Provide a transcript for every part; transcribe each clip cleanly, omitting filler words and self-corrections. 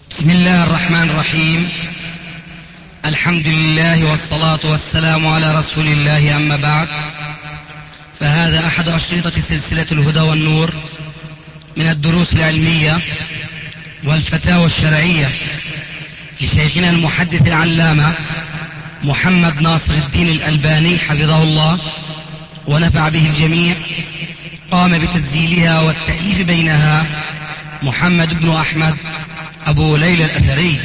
بسم الله الرحمن الرحيم. الحمد لله والصلاة والسلام على رسول الله، أما بعد، فهذا أحد أشرطة سلسلة الهدى والنور من الدروس العلمية والفتاوى الشرعية لشيخنا المحدث العلامة محمد ناصر الدين الألباني حفظه الله ونفع به الجميع. قام بتسجيلها والتأليف بينها محمد بن أحمد أبو ليلى الأثري.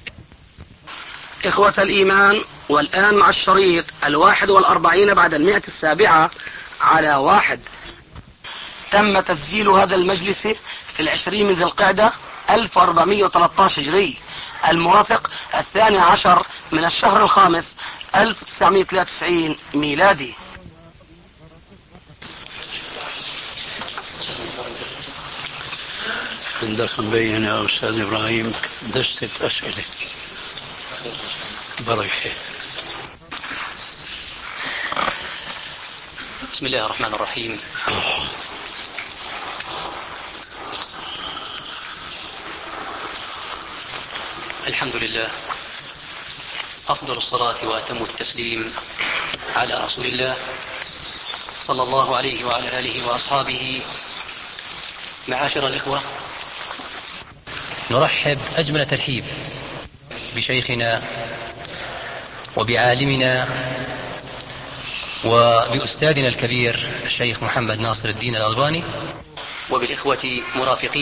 إخوة الإيمان، والآن مع الشريط 41 بعد 107 على 1. تم تسجيل هذا المجلس في 20 من ذي القعدة 1413 هجري، الموافق 12 من الشهر الخامس 1993 ميلادي. عندك مبين يا أستاذ إبراهيم دستة أسئلة. بركة. بسم الله الرحمن الرحيم. الحمد لله، أفضل الصلاة وأتم التسليم على رسول الله صلى الله عليه وعلى آله وأصحابه. معاشر الإخوة، نرحب أجمل ترحيب بشيخنا وبعالمنا وبأستاذنا الكبير الشيخ محمد ناصر الدين الألباني وبالإخوة مرافقيه،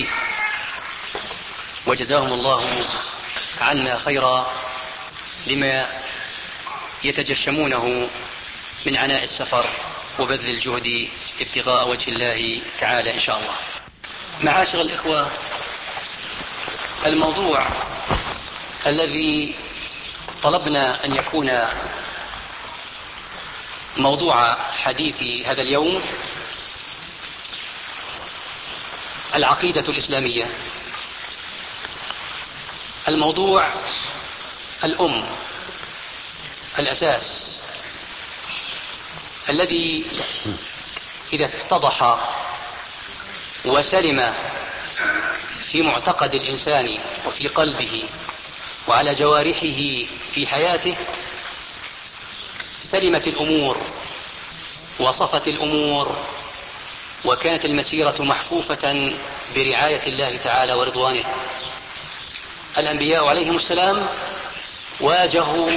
وجزاهم الله عنا خيرا لما يتجشمونه من عناء السفر وبذل الجهد ابتغاء وجه الله تعالى إن شاء الله. معاشر الإخوة، الموضوع الذي طلبنا أن يكون موضوع حديث هذا اليوم العقيدة الإسلامية، الموضوع الأم، الأساس الذي إذا اتضح وسلم في معتقد الإنسان وفي قلبه وعلى جوارحه في حياته سلمت الأمور وصفت الأمور، وكانت المسيرة محفوفة برعاية الله تعالى ورضوانه. الأنبياء عليهم السلام واجهوا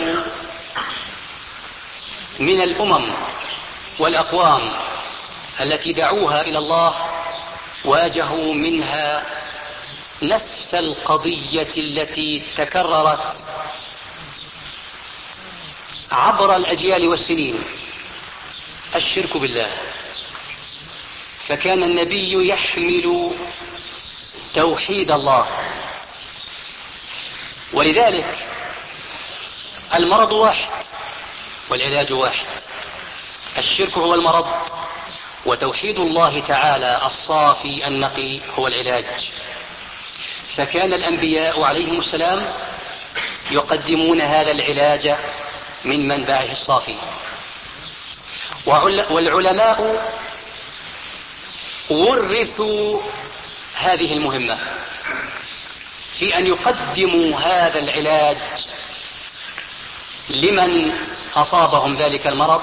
من الأمم والأقوام التي دعوها إلى الله، واجهوا منها نفس القضية التي تكررت عبر الأجيال والسنين، الشرك بالله. فكان النبي يحمل توحيد الله، ولذلك المرض واحد والعلاج واحد. الشرك هو المرض، وتوحيد الله تعالى الصافي النقي هو العلاج. فكان الأنبياء عليهم السلام يقدمون هذا العلاج من منبعه الصافي، والعلماء ورثوا هذه المهمة في أن يقدموا هذا العلاج لمن أصابهم ذلك المرض.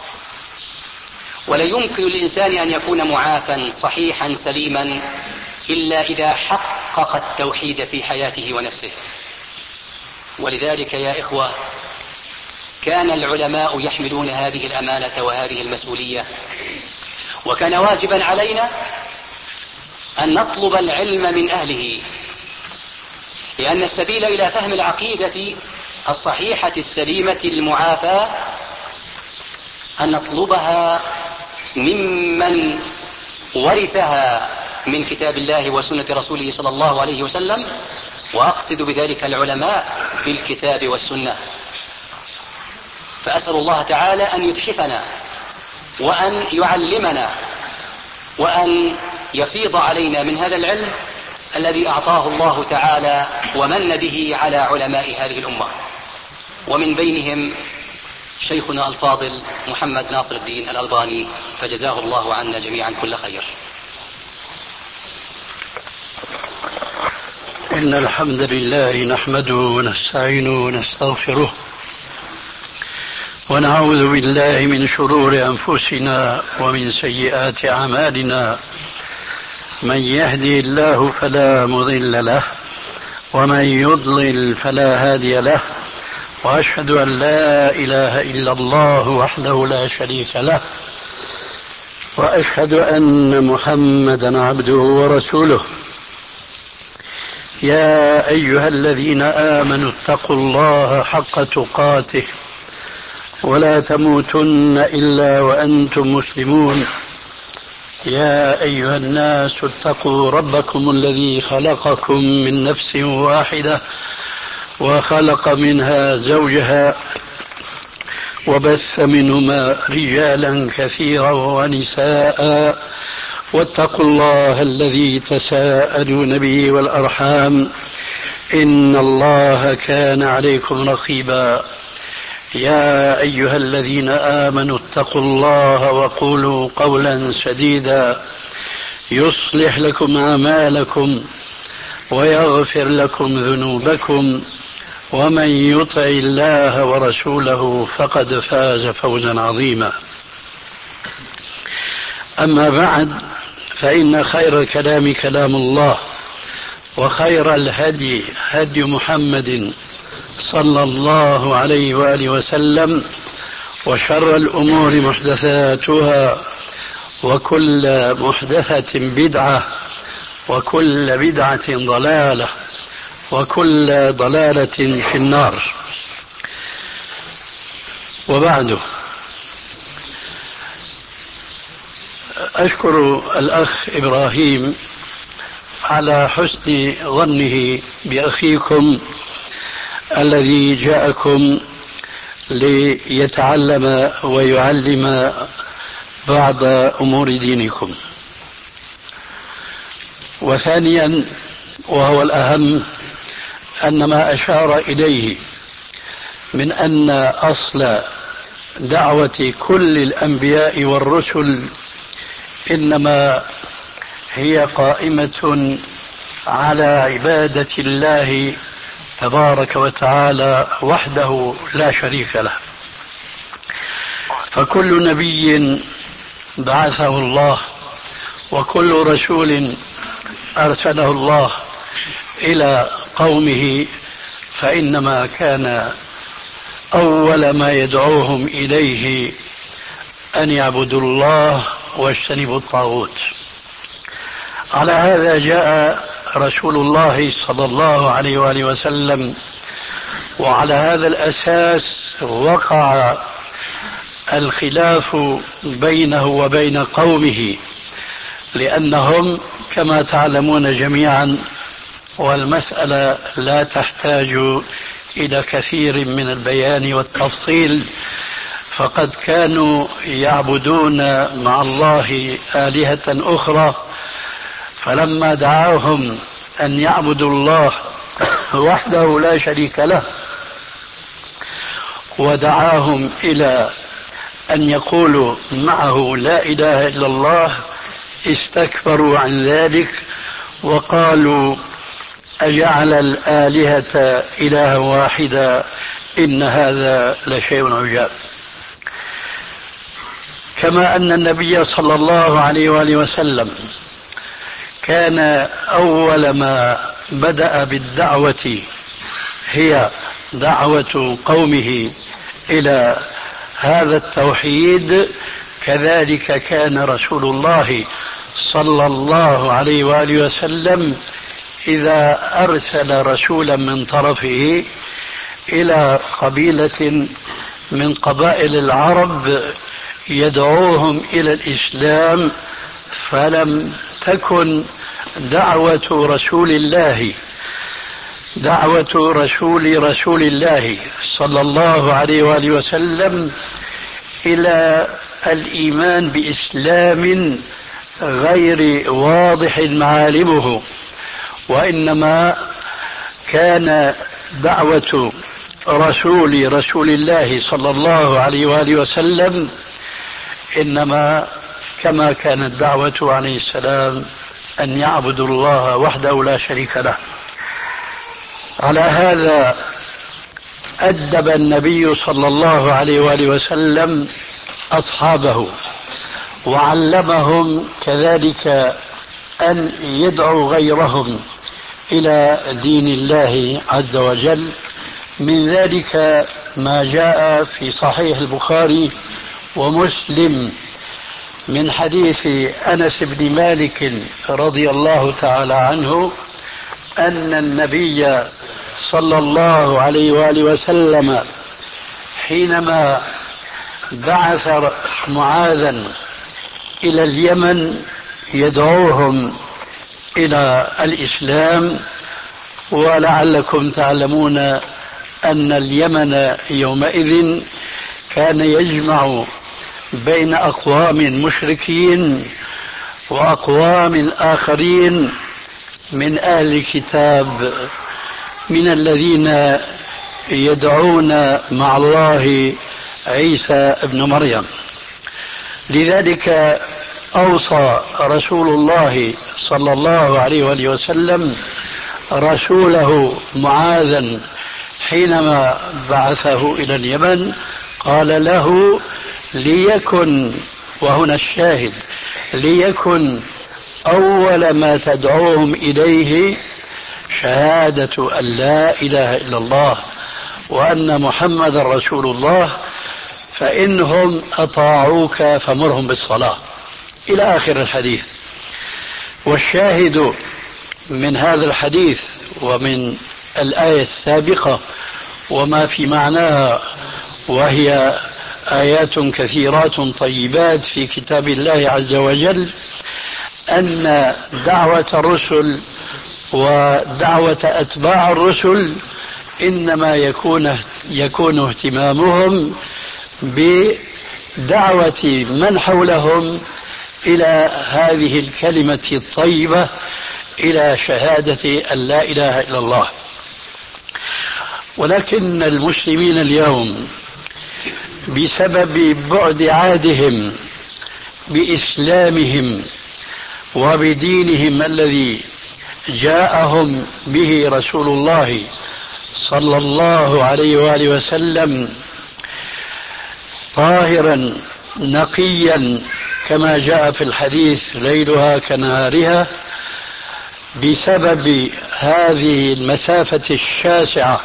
ولا يمكن للإنسان أن يكون معافى صحيحا سليما إلا إذا حقق التوحيد في حياته ونفسه. ولذلك يا إخوة، كان العلماء يحملون هذه الأمانة وهذه المسؤولية، وكان واجبا علينا أن نطلب العلم من أهله، لأن السبيل إلى فهم العقيدة الصحيحة السليمة المعافاة أن نطلبها ممن ورثها من كتاب الله وسنة رسوله صلى الله عليه وسلم، وأقصد بذلك العلماء بالكتاب والسنة. فأسأل الله تعالى أن يتحفنا وأن يعلمنا وأن يفيض علينا من هذا العلم الذي أعطاه الله تعالى ومن به على علماء هذه الأمة، ومن بينهم شيخنا الفاضل محمد ناصر الدين الألباني، فجزاه الله عنا جميعا كل خير. إن الحمد لله نحمده ونستعينه ونستغفره ونعوذ بالله من شرور أنفسنا ومن سيئات أعمالنا. من يهدي الله فلا مضل له ومن يضلل فلا هادي له، وأشهد أن لا إله إلا الله وحده لا شريك له، وأشهد أن محمدا عبده ورسوله. يا أيها الذين آمنوا اتقوا الله حق تقاته ولا تموتن إلا وأنتم مسلمون. يا أيها الناس اتقوا ربكم الذي خلقكم من نفس واحدة وخلق منها زوجها وبث منهما رجالا كثيرا ونساء، واتقوا الله الذي تساءلون به والأرحام إن الله كان عليكم رقيبا. يا أيها الذين آمنوا اتقوا الله وقولوا قولا سديدا يصلح لكم أعمالكم ويغفر لكم ذنوبكم، ومن يطع الله ورسوله فقد فاز فوزا عظيما. أما بعد، فإن خير الكلام كلام الله، وخير الهدي هدي محمد صلى الله عليه وآله وسلم، وشر الأمور محدثاتها، وكل محدثة بدعة، وكل بدعة ضلالة، وكل ضلالة في النار. وبعد، أشكر الأخ إبراهيم على حسن ظنه بأخيكم الذي جاءكم ليتعلم ويعلم بعض أمور دينكم. وثانيا، وهو الأهم، أن ما أشار إليه من أن أصل دعوة كل الأنبياء والرسل إنما هي قائمة على عبادة الله تبارك وتعالى وحده لا شريك له. فكل نبي بعثه الله وكل رسول أرسله الله إلى قومه فإنما كان أول ما يدعوهم إليه أن يعبدوا الله واجتنبوا الطاغوت. على هذا جاء رسول الله صلى الله عليه وآله وسلم، وعلى هذا الأساس وقع الخلاف بينه وبين قومه، لأنهم كما تعلمون جميعا، والمسألة لا تحتاج إلى كثير من البيان والتفصيل، فقد كانوا يعبدون مع الله آلهة أخرى، فلما دعاهم أن يعبدوا الله وحده لا شريك له ودعاهم إلى أن يقولوا معه لا إله إلا الله، استكبروا عن ذلك وقالوا أجعل الآلهة إلها واحدا إن هذا لشيء عجاب. كما أن النبي صلى الله عليه وآله وسلم كان أول ما بدأ بالدعوة هي دعوة قومه إلى هذا التوحيد، كذلك كان رسول الله صلى الله عليه وآله وسلم إذا أرسل رسولا من طرفه إلى قبيلة من قبائل العرب يدعوهم إلى الإسلام، فلم تكن دعوة رسول رسول الله صلى الله عليه وآله وسلم إلى الإيمان بإسلام غير واضح معالمه، وإنما كان دعوة رسول الله صلى الله عليه وآله وسلم إنما كما كانت دعوته عليه السلام أن يعبدوا الله وحده لا شريك له. على هذا أدب النبي صلى الله عليه وآله وسلم أصحابه، وعلمهم كذلك أن يدعوا غيرهم إلى دين الله عز وجل. من ذلك ما جاء في صحيح البخاري ومسلم من حديث أنس بن مالك رضي الله تعالى عنه أن النبي صلى الله عليه وآله وسلم حينما بعث معاذا إلى اليمن يدعوهم إلى الإسلام، ولعلكم تعلمون أن اليمن يومئذ كان يجمع بين أقوام مشركين وأقوام آخرين من أهل الكتاب، من الذين يدعون مع الله عيسى ابن مريم. لذلك أوصى رسول الله صلى الله عليه وآله وسلم رسوله معاذا حينما بعثه إلى اليمن، قال له ليكن، وهنا الشاهد، ليكن أول ما تدعوهم إليه شهادة أن لا إله إلا الله وأن محمد رسول الله، فإنهم أطاعوك فمرهم بالصلاة، إلى آخر الحديث. والشاهد من هذا الحديث ومن الآية السابقة وما في معناها، وهي آيات كثيرات طيبات في كتاب الله عز وجل، أن دعوة الرسل ودعوة أتباع الرسل إنما يكون اهتمامهم بدعوة من حولهم إلى هذه الكلمة الطيبة، إلى شهادة أن لا إله إلا الله. ولكن المسلمين اليوم بسبب بعد عهدهم بإسلامهم وبدينهم الذي جاءهم به رسول الله صلى الله عليه وآله وسلم طاهرا نقيا كما جاء في الحديث ليلها كنهارها، بسبب هذه المسافة الشاسعة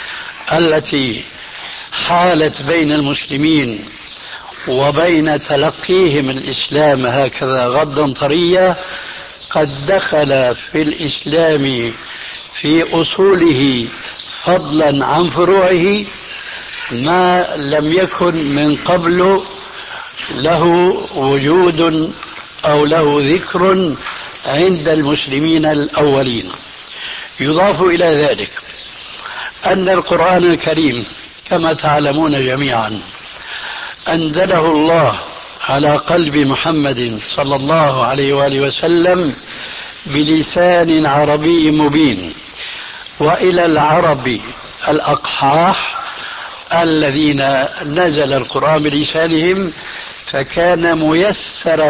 التي حالت بين المسلمين وبين تلقيهم الإسلام هكذا غضا طريا، قد دخل في الإسلام في أصوله فضلا عن فروعه ما لم يكن من قبل له وجود أو له ذكر عند المسلمين الأولين. يضاف إلى ذلك أن القرآن الكريم كما تعلمون جميعا أنزله الله على قلب محمد صلى الله عليه وآله وسلم بلسان عربي مبين، وإلى العرب الأقحاح الذين نزل القرآن بلسانهم فكان ميسرا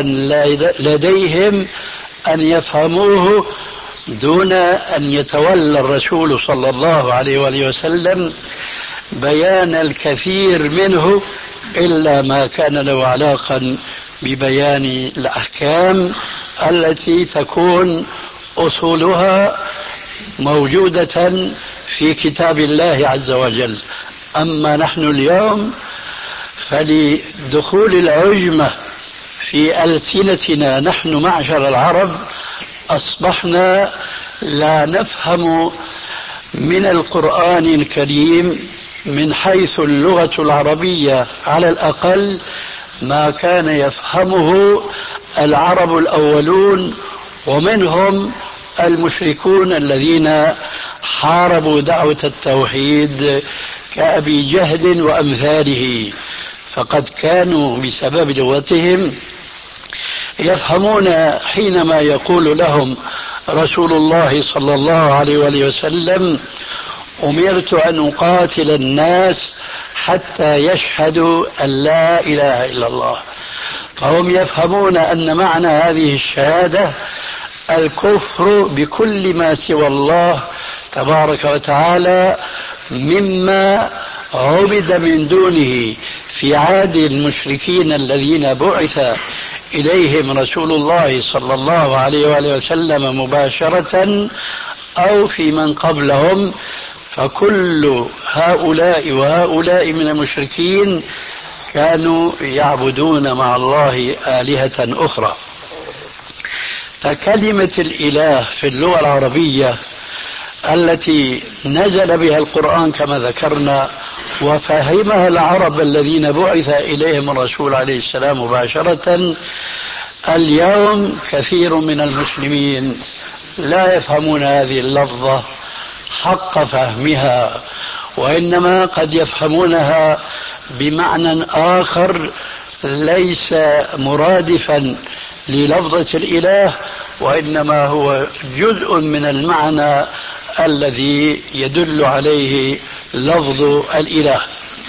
لديهم أن يفهموه دون أن يتولى الرسول صلى الله عليه وآله وسلم بيان الكثير منه إلا ما كان له علاقة ببيان الأحكام التي تكون أصولها موجودة في كتاب الله عز وجل. أما نحن اليوم فلدخول العجمة في ألسنتنا نحن معشر العرب أصبحنا لا نفهم من القرآن الكريم من حيث اللغة العربية على الأقل ما كان يفهمه العرب الأولون، ومنهم المشركون الذين حاربوا دعوة التوحيد كأبي جهل وأمثاله، فقد كانوا بسبب لغتهم يفهمون حينما يقول لهم رسول الله صلى الله عليه وآله وسلم أمرت أن أقاتل الناس حتى يشهدوا أن لا إله إلا الله، فهم يفهمون أن معنى هذه الشهادة الكفر بكل ما سوى الله تبارك وتعالى مما عبد من دونه في عهد المشركين الذين بعث إليهم رسول الله صلى الله عليه وآله وسلم مباشرة أو في من قبلهم، فكل هؤلاء وهؤلاء من المشركين كانوا يعبدون مع الله آلهة أخرى. فكلمة الإله في اللغة العربية التي نزل بها القرآن كما ذكرنا وفهمها العرب الذين بعث إليهم الرسول عليه السلام مباشرة، اليوم كثير من المسلمين لا يفهمون هذه اللفظة حق فهمها، وإنما قد يفهمونها بمعنى آخر ليس مرادفا للفظة الإله، وإنما هو جزء من المعنى الذي يدل عليه لفظ الإله.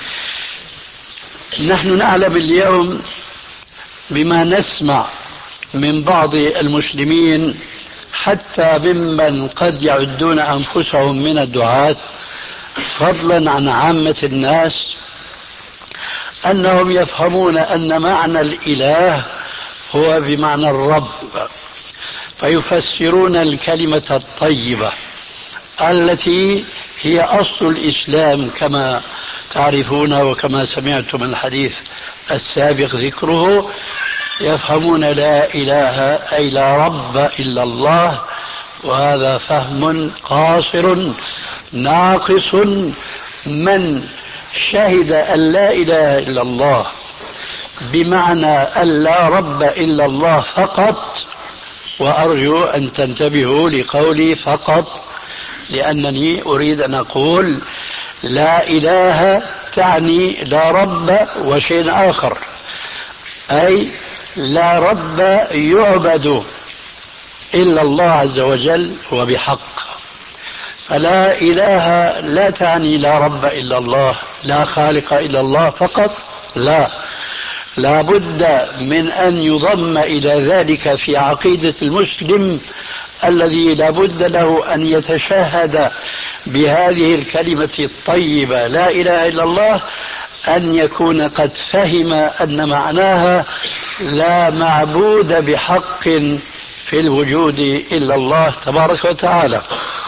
نحن نعلم اليوم بما نسمع من بعض المسلمين حتى ممن قد يعدون أنفسهم من الدعاة فضلا عن عامة الناس أنهم يفهمون أن معنى الإله هو بمعنى الرب، فيفسرون الكلمة الطيبة التي هي أصل الإسلام كما تعرفون وكما سمعتم من الحديث السابق ذكره، يفهمون لا إله أي لا رب إلا الله، وهذا فهم قاصر ناقص من شهد أن لا إله إلا الله بمعنى أن لا رب إلا الله فقط. وأرجو أن تنتبهوا لقولي فقط، لأنني أريد أن أقول لا إله تعني لا رب وشيء آخر، أي لا رب يعبد إلا الله عز وجل وبحق. فلا إله لا تعني لا رب إلا الله، لا خالق إلا الله فقط، لا بد من أن يضم إلى ذلك في عقيدة المسلم الذي لا بد له أن يتشهد بهذه الكلمة الطيبة لا إله إلا الله، أن يكون قد فهم أن معناها لا معبود بحق في الوجود إلا الله تبارك وتعالى.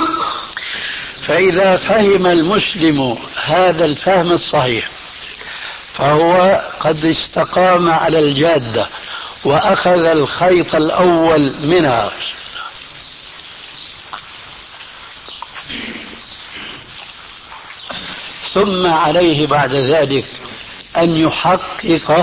فإذا فهم المسلم هذا الفهم الصحيح فهو قد استقام على الجادة وأخذ الخيط الأول منها. ثم عليه بعد ذلك أن يحقق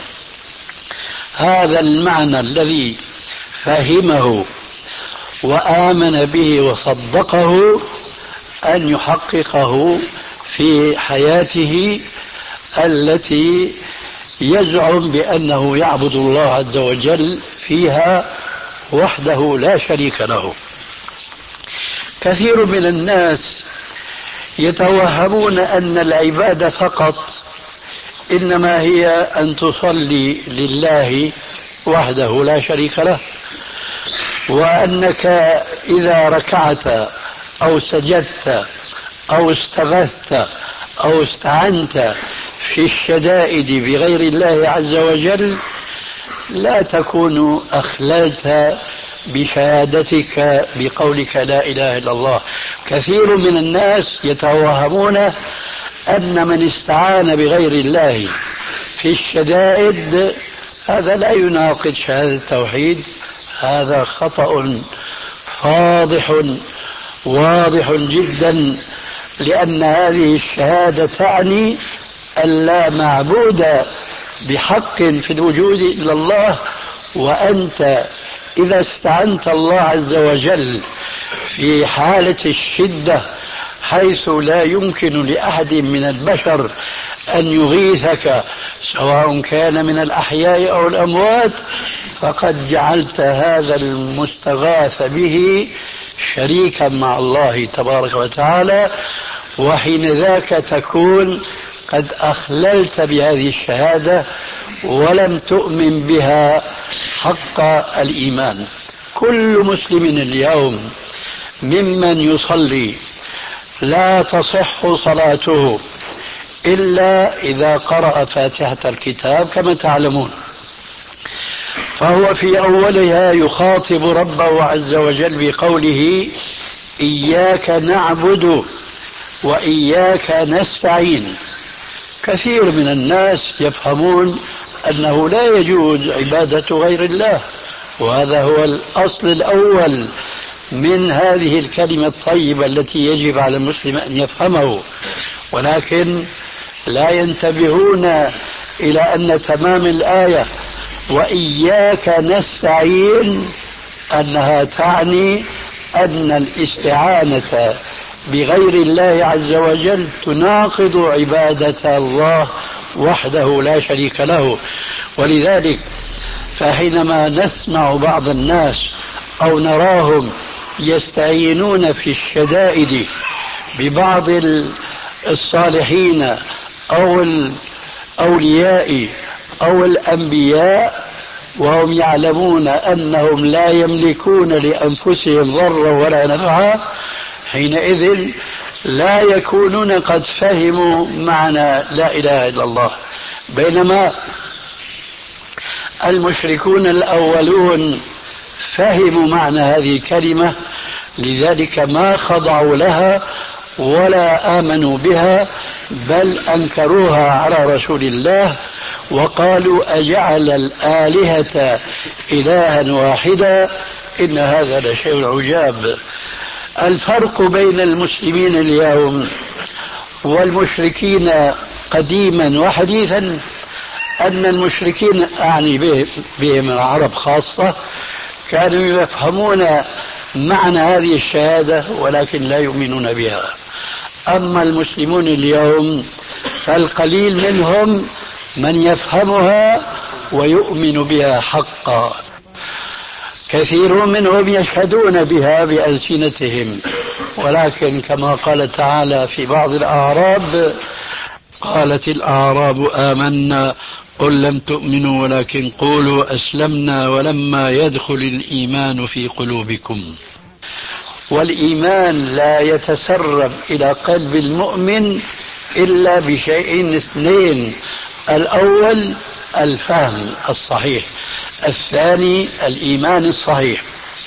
هذا المعنى الذي فهمه وآمن به وصدقه، أن يحققه في حياته التي يزعم بأنه يعبد الله عز وجل فيها وحده لا شريك له. كثير من الناس يتوهمون أن العبادة فقط إنما هي أن تصلي لله وحده لا شريك له، وأنك إذا ركعت أو سجدت أو استغثت أو استعنت في الشدائد بغير الله عز وجل لا تكون أخللت بشهادتك بقولك لا إله إلا الله. كثير من الناس يتوهمون أن من استعان بغير الله في الشدائد هذا لا يناقض شهادة التوحيد. هذا خطأ فاضح واضح جدا، لأن هذه الشهادة تعني أن لا معبود بحق في الوجود إلا الله، وأنت إذا استعنت الله عز وجل في حالة الشدة حيث لا يمكن لأحد من البشر أن يغيثك سواء كان من الأحياء أو الأموات، فقد جعلت هذا المستغاث به شريكا مع الله تبارك وتعالى، وحين ذاك تكون قد أخللت بهذه الشهادة ولم تؤمن بها حق الإيمان. كل مسلم اليوم ممن يصلي لا تصح صلاته إلا إذا قرأ فاتحة الكتاب كما تعلمون. فهو في أولها يخاطب ربه عز وجل بقوله إياك نعبد وإياك نستعين. كثير من الناس يفهمون أنه لا يجوز عبادة غير الله، وهذا هو الأصل الأول من هذه الكلمة الطيبة التي يجب على المسلم أن يفهمه، ولكن لا ينتبهون إلى أن تمام الآية وإياك نستعين أنها تعني أن الاستعانة بغير الله عز وجل تناقض عبادة الله وحده لا شريك له. ولذلك فحينما نسمع بعض الناس أو نراهم يستعينون في الشدائد ببعض الصالحين أو الأولياء أو الأنبياء وهم يعلمون أنهم لا يملكون لأنفسهم ضرا ولا نفعا، حينئذ لا يكونون قد فهموا معنى لا إله إلا الله. بينما المشركون الأولون فهموا معنى هذه الكلمة، لذلك ما خضعوا لها ولا آمنوا بها، بل أنكروها على رسول الله وقالوا أجعل الآلهة إلها واحدا إن هذا لشيء عجاب. الفرق بين المسلمين اليوم والمشركين قديما وحديثا أن المشركين أعني بهم العرب خاصة كانوا يفهمون معنى هذه الشهادة ولكن لا يؤمنون بها. أما المسلمون اليوم فالقليل منهم من يفهمها ويؤمن بها حقا، كثير منهم يشهدون بها بألسنتهم، ولكن كما قال تعالى في بعض الأعراب قالت الأعراب آمنا قل لم تؤمنوا ولكن قولوا أسلمنا ولما يدخل الإيمان في قلوبكم. والإيمان لا يتسرب إلى قلب المؤمن إلا بشيئين اثنين: الأول الفهم الصحيح، الثاني الإيمان الصحيح.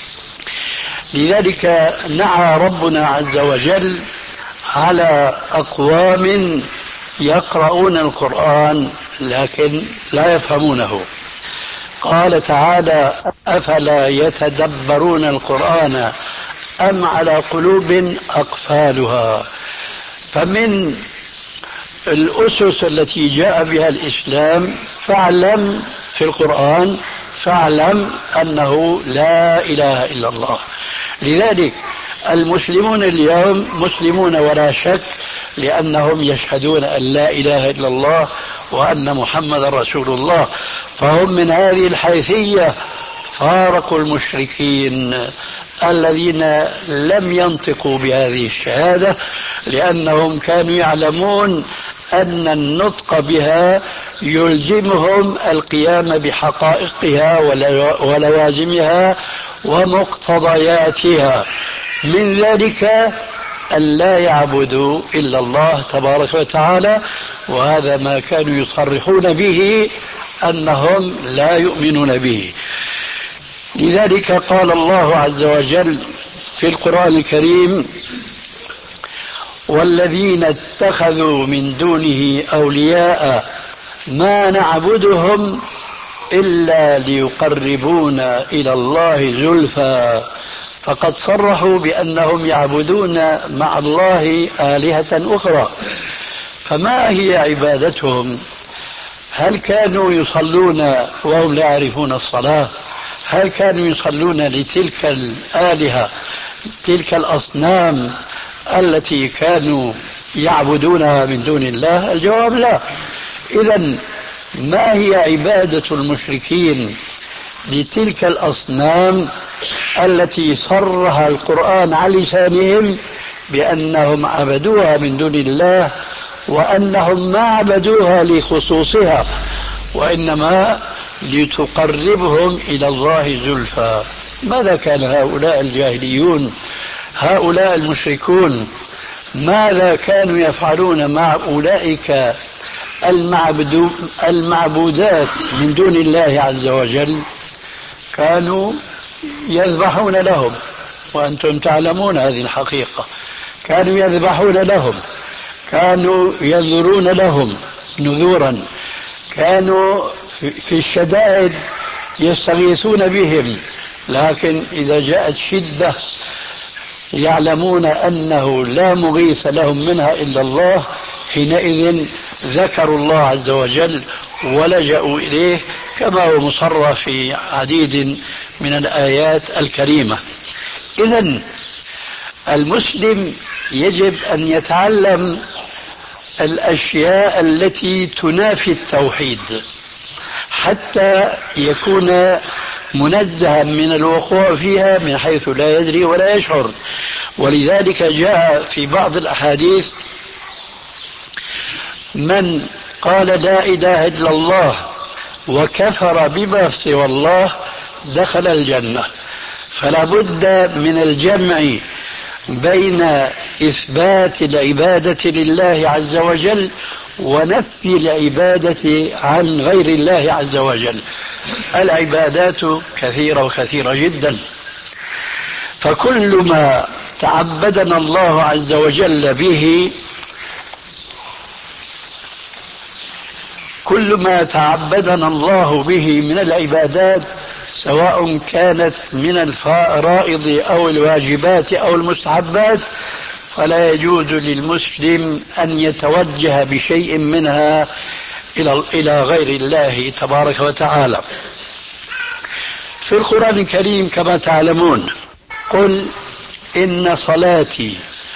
لذلك نعى ربنا عز وجل على أقوام يقرؤون القرآن لكن لا يفهمونه. قال تعالى أفلا يتدبرون القرآن أم على قلوب أقفالها. فمن الأسس التي جاء بها الإسلام فاعلم في القرآن فاعلم أنه لا إله إلا الله. لذلك المسلمون اليوم مسلمون ولا شك، لأنهم يشهدون أن لا إله إلا الله وأن محمد رسول الله، فهم من هذه الحيثية فارقوا المشركين الذين لم ينطقوا بهذه الشهادة، لأنهم كانوا يعلمون أن النطق بها يلزمهم القيام بحقائقها ولوازمها ومقتضياتها، من ذلك أن لا يعبدوا إلا الله تبارك وتعالى، وهذا ما كانوا يصرحون به أنهم لا يؤمنون به. لذلك قال الله عز وجل في القرآن الكريم والذين اتخذوا من دونه أولياء ما نعبدهم إلا ليقربونا إلى الله زلفى، فقد صرحوا بأنهم يعبدون مع الله آلهة أخرى. فما هي عبادتهم؟ هل كانوا يصلون وهم لا يعرفون الصلاة؟ هل كانوا يصلون لتلك الآلهة تلك الأصنام التي كانوا يعبدونها من دون الله؟ الجواب لا. إذن ما هي عبادة المشركين لتلك الأصنام التي صرح القرآن على لسانهم بأنهم عبدوها من دون الله، وأنهم ما عبدوها لخصوصها وإنما لتقربهم إلى الله زلفى؟ ماذا كان هؤلاء الجاهليون هؤلاء المشركون ماذا كانوا يفعلون مع أولئك المعبودات من دون الله عز وجل؟ كانوا يذبحون لهم، وأنتم تعلمون هذه الحقيقة. كانوا يذبحون لهم، كانوا ينذرون لهم نذورا، كانوا في الشدائد يستغيثون بهم، لكن إذا جاءت شدة يعلمون أنه لا مغيث لهم منها إلا الله، حينئذ ذكروا الله عز وجل ولجأوا إليه، كما هو مصرح في عديد من الآيات الكريمة. إذن المسلم يجب أن يتعلم الأشياء التي تنافي التوحيد حتى يكون منزها من الوقوع فيها من حيث لا يدري ولا يشعر. ولذلك جاء في بعض الأحاديث: من قال لا إله إلا الله وكفر بما سوى الله دخل الجنة. فلا بد من الجمع بين إثبات العبادة لله عز وجل ونفي العبادة عن غير الله عز وجل. العبادات كثيرة وكثيرة جدا، فكل ما تعبدنا الله عز وجل به، كل ما تعبدنا الله به من العبادات، سواء كانت من الفرائض أو الواجبات أو المستحبات، فلا يجوز للمسلم أن يتوجه بشيء منها إلى غير الله تبارك وتعالى. في القرآن الكريم كما تعلمون: قل إن صلاتي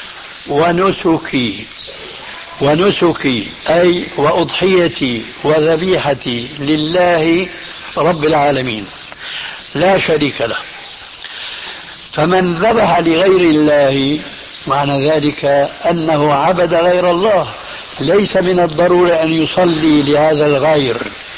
ونسكي أي وأضحيتي وذبيحتي لله رب العالمين لا شريك له. فمن ذبح لغير الله معنى ذلك أنه عبد غير الله. ليس من الضرورة أن يصلي لهذا الغير،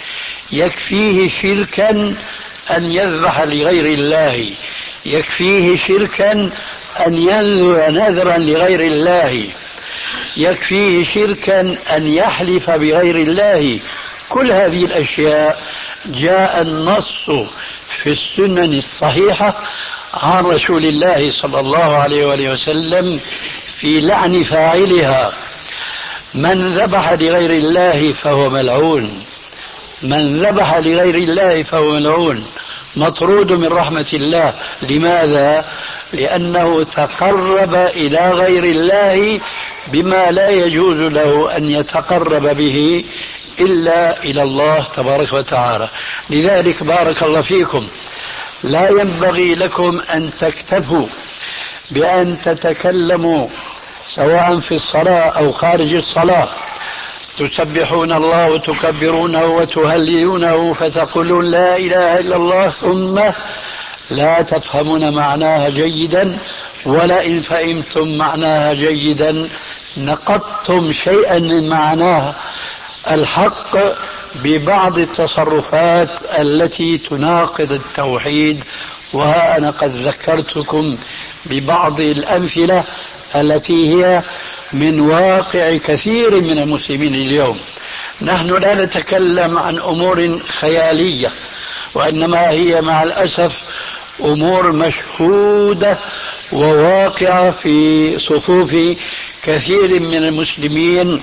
يكفيه شركا أن يذبح لغير الله، يكفيه شركا أن ينذر نذرا لغير الله، يكفيه شركا أن يحلف بغير الله. كل هذه الأشياء جاء النص في السنن الصحيحة عن رسول الله صلى الله عليه وآله وسلم في لعن فاعلها. من ذبح لغير الله فهو ملعون، من ذبح لغير الله فهو ملعون، مطرود من رحمة الله. لماذا؟ لأنه تقرب إلى غير الله بما لا يجوز له أن يتقرب به إلا إلى الله تبارك وتعالى. لذلك بارك الله فيكم، لا ينبغي لكم أن تكتفوا بأن تتكلموا سواء في الصلاة أو خارج الصلاة، تسبحون الله وتكبرونه وتهللونه فتقولون لا إله إلا الله، ثم لا تفهمون معناها جيدا، ولا إن فهمتم معناها جيدا نقضتم شيئا من معناها الحق ببعض التصرفات التي تناقض التوحيد. وها أنا قد ذكرتكم ببعض الأمثلة التي هي من واقع كثير من المسلمين اليوم. نحن لا نتكلم عن أمور خيالية، وإنما هي مع الأسف أمور مشهودة وواقعة في صفوف كثير من المسلمين،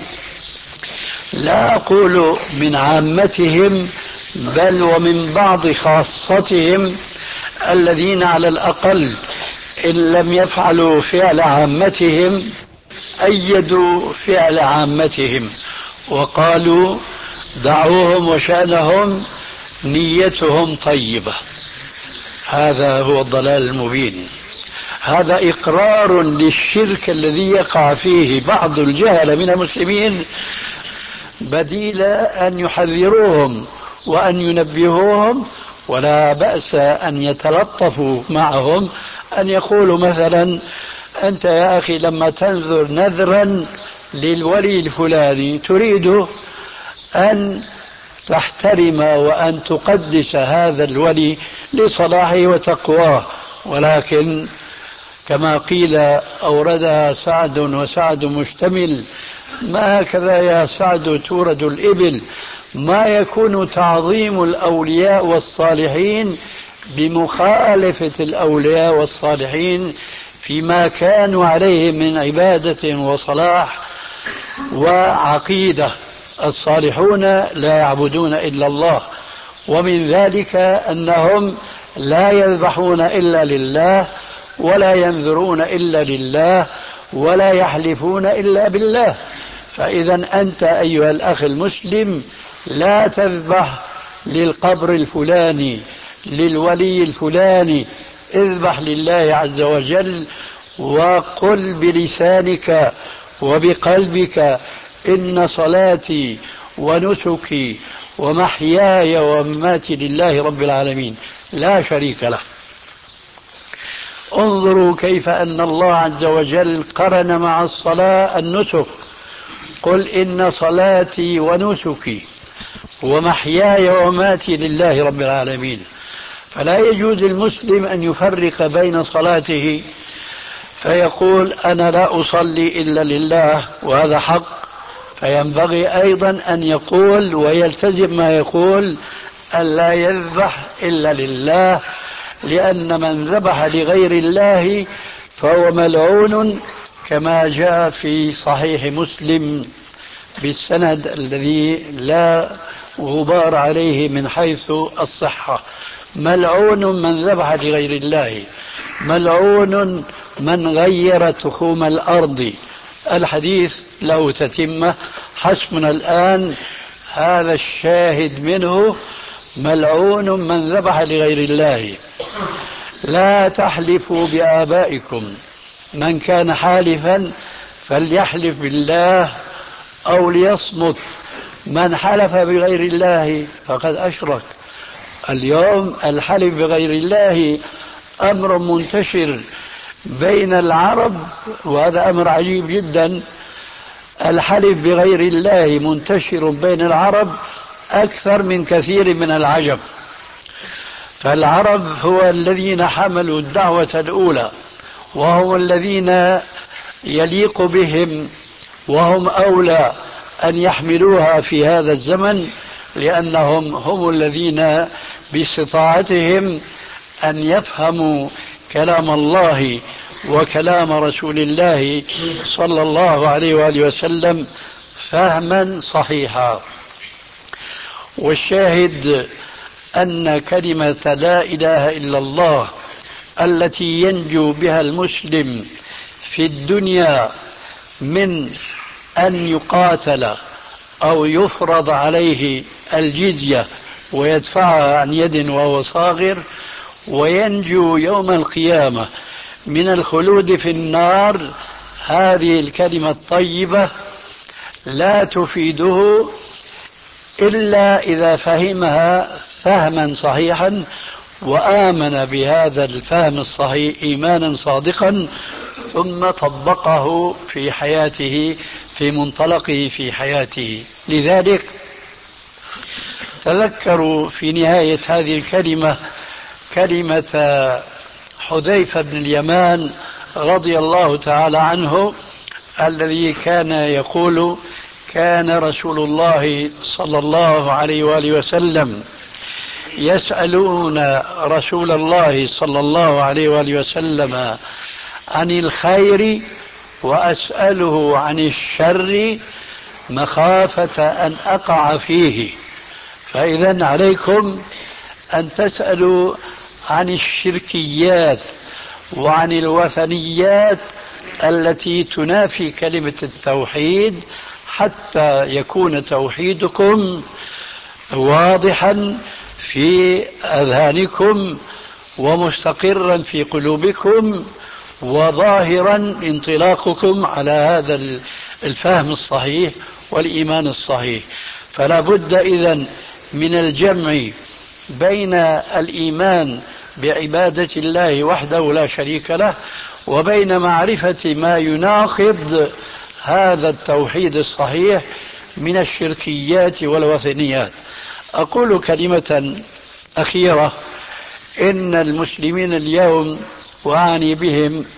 لا أقول من عامتهم بل ومن بعض خاصتهم، الذين على الأقل إن لم يفعلوا فعل عامتهم أيدوا فعل عامتهم وقالوا دعوهم وشأنهم نيتهم طيبة. هذا هو الضلال المبين. هذا إقرار للشرك الذي يقع فيه بعض الجهل من المسلمين، بديل أن يحذروهم وأن ينبهوهم. ولا بأس أن يتلطفوا معهم، أن يقولوا مثلا: أنت يا أخي لما تنذر نذرا للولي الفلاني تريد أن تحترم وأن تقدس هذا الولي لصلاحه وتقواه، ولكن كما قيل أوردها سعد وسعد مشتمل، ما هكذا يا سعد تورد الإبل. ما يكون تعظيم الأولياء والصالحين بمخالفة الأولياء والصالحين فيما كانوا عليه من عبادة وصلاح وعقيدة. الصالحون لا يعبدون إلا الله، ومن ذلك أنهم لا يذبحون إلا لله، ولا ينذرون إلا لله، ولا يحلفون إلا بالله. فإذا أنت أيها الأخ المسلم لا تذبح للقبر الفلاني، للولي الفلاني، اذبح لله عز وجل، وقل بلسانك وبقلبك: إن صلاتي ونسكي ومحياي ومماتي لله رب العالمين لا شريك له. انظروا كيف أن الله عز وجل قرن مع الصلاة النسك: قل إن صلاتي ونسكي ومحياي ومماتي لله رب العالمين. فلا يجوز المسلم أن يفرق بين صلاته فيقول أنا لا أصلي إلا لله، وهذا حق. فينبغي أيضا أن يقول ويلتزم ما يقول: أن لا يذبح إلا لله، لأن من ذبح لغير الله فهو ملعون، كما جاء في صحيح مسلم بالسند الذي لا غبار عليه من حيث الصحة: ملعون من ذبح لغير الله، ملعون من غير تخوم الأرض. الحديث له تتمة، حسبنا الآن هذا الشاهد منه: ملعون من ذبح لغير الله. لا تحلفوا بآبائكم، من كان حالفا فليحلف بالله أو ليصمت، من حلف بغير الله فقد أشرك. اليوم الحلف بغير الله أمر منتشر بين العرب، وهذا أمر عجيب جدا. الحلف بغير الله منتشر بين العرب أكثر من كثير من العجم. فالعرب هو الذين حملوا الدعوة الأولى، وهم الذين يليق بهم وهم أولى أن يحملوها في هذا الزمن، لأنهم هم الذين باستطاعتهم أن يفهموا كلام الله وكلام رسول الله صلى الله عليه وآله وسلم فهما صحيحا. والشاهد أن كلمة لا إله إلا الله التي ينجو بها المسلم في الدنيا من أن يقاتل أو يفرض عليه الجزية ويدفعها عن يد وهو صاغر، وينجو يوم القيامة من الخلود في النار، هذه الكلمة الطيبة لا تفيده إلا إذا فهمها فهما صحيحا وآمن بهذا الفهم الصحيح إيمانا صادقا، ثم طبقه في حياته، في منطلقه في حياته. لذلك تذكروا في نهاية هذه الكلمة كلمة حذيفة بن اليمان رضي الله تعالى عنه، الذي كان يقول: كان رسول الله صلى الله عليه وآله وسلم يسألون رسول الله صلى الله عليه وآله وسلم عن الخير وأسأله عن الشر مخافة أن أقع فيه. فإذا عليكم أن تسألوا عن الشركيات وعن الوثنيات التي تنافي كلمة التوحيد، حتى يكون توحيدكم واضحا في أذهانكم ومستقرا في قلوبكم وظاهرا انطلاقكم على هذا الفهم الصحيح والإيمان الصحيح. فلا بد إذن من الجمع بين الإيمان بعبادة الله وحده لا شريك له وبين معرفة ما يناقض هذا التوحيد الصحيح من الشركيات والوثنيات. أقول كلمة أخيرة: إن المسلمين اليوم، وأعني بهم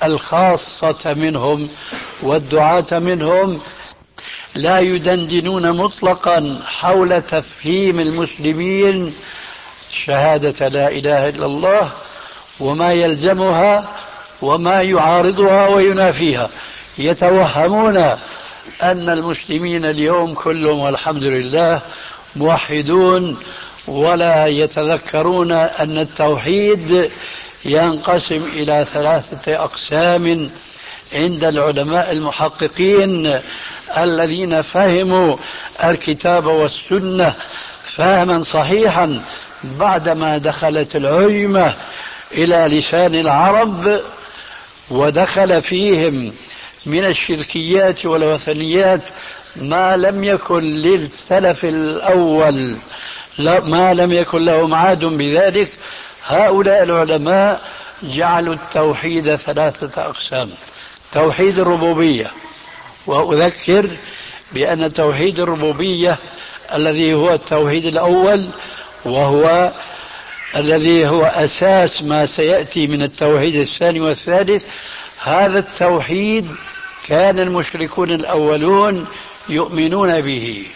الخاصة منهم والدعاة منهم لا يدندنون مطلقا حول تفهيم المسلمين شهادة لا إله إلا الله وما يلزمها وما يعارضها وينافيها. يتوهمون أن المسلمين اليوم كلهم والحمد لله موحدون، ولا يتذكرون أن التوحيد ينقسم إلى 3 أقسام عند العلماء المحققين الذين فهموا الكتاب والسنة فهما صحيحا بعدما دخلت العجمة إلى لسان العرب ودخل فيهم من الشركيات والوثنيات ما لم يكن للسلف الأول، ما لم يكن لهم عاد بذلك. هؤلاء العلماء جعلوا التوحيد 3 أقسام. توحيد الربوبية، وأذكر بأن توحيد الربوبية الذي هو التوحيد الأول وهو الذي هو أساس ما سيأتي من التوحيد الثاني والثالث، هذا التوحيد كان المشركون الأولون يؤمنون به،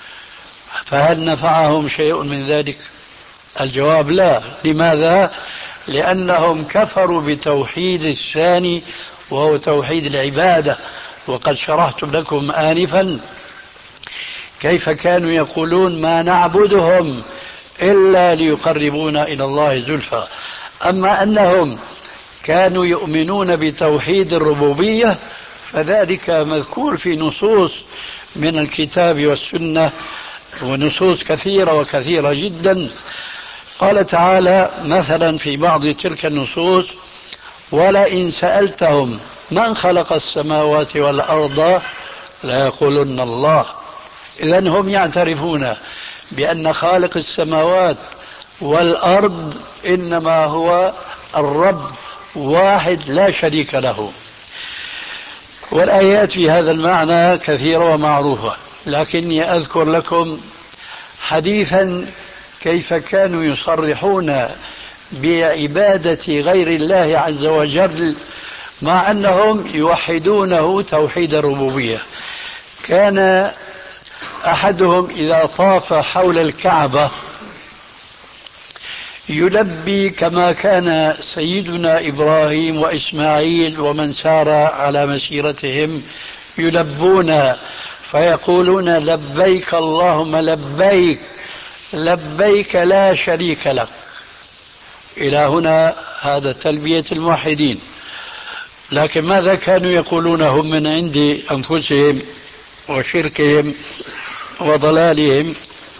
فهل نفعهم شيء من ذلك؟ الجواب لا. لماذا؟ لأنهم كفروا بتوحيد الثاني وهو توحيد العبادة. وقد شرحت لكم آنفا كيف كانوا يقولون ما نعبدهم إلا ليقربونا إلى الله زلفى. أما أنهم كانوا يؤمنون بتوحيد الربوبية فذلك مذكور في نصوص من الكتاب والسنة، ونصوص كثيرة وكثيرة جدا. قال تعالى مثلا في بعض تلك النصوص: ولئن سألتهم من خلق السماوات والأرض ليقولن الله. إذن هم يعترفون بأن خالق السماوات والأرض إنما هو الرب واحد لا شريك له. والآيات في هذا المعنى كثيرة ومعروفة، لكني أذكر لكم حديثا كيف كانوا يصرحون بعبادة غير الله عز وجل مع أنهم يوحدونه توحيد الربوبية. كان أحدهم إذا طاف حول الكعبة يلبي كما كان سيدنا إبراهيم وإسماعيل ومن سار على مسيرتهم يلبون، فيقولون: لبيك اللهم لبيك لبيك لا شريك لك. إلى هنا هذا تلبية الموحدين. لكن ماذا كانوا يقولون هم من عند أنفسهم وشركهم وضلالهم؟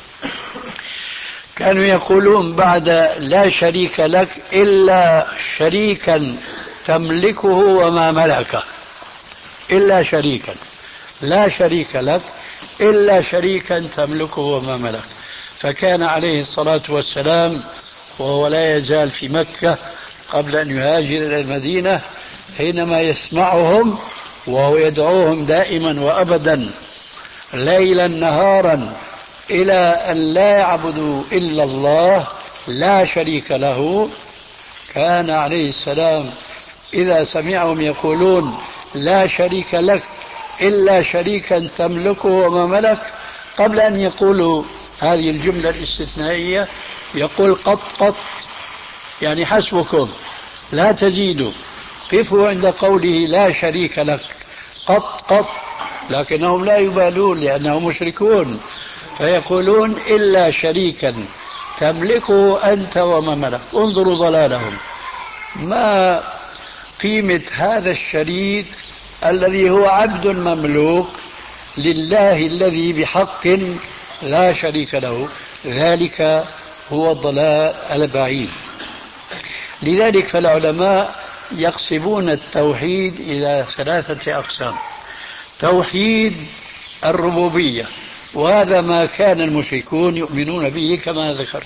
كانوا يقولون بعد لا شريك لك إلا شريكا تملكه وما ملكه. إلا شريكا، لا شريك لك إلا شريكا تملكه وما ملك. فكان عليه الصلاة والسلام وهو لا يزال في مكة قبل أن يهاجر إلى المدينة حينما يسمعهم وهو يدعوهم دائما وأبدا ليلا نهارا إلى أن لا يعبدوا إلا الله لا شريك له، كان عليه السلام إذا سمعهم يقولون لا شريك لك إلا شريكا تملكه وما ملك، قبل أن يقولوا هذه الجملة الاستثنائية يقول: قط قط، يعني حسبكم لا تزيدوا، قفوا عند قوله لا شريك لك، قط قط. لكنهم لا يبالون لأنهم مشركون، فيقولون إلا شريكا تملكه أنت وما ملك. انظروا ضلالهم. ما قيمة هذا الشريك الذي هو عبد مملوك لله الذي بحق لا شريك له؟ ذلك هو الضلال البعيد. لذلك فالعلماء يقسمون التوحيد إلى 3 أقسام: توحيد الربوبية، وهذا ما كان المشركون يؤمنون به كما ذكرت.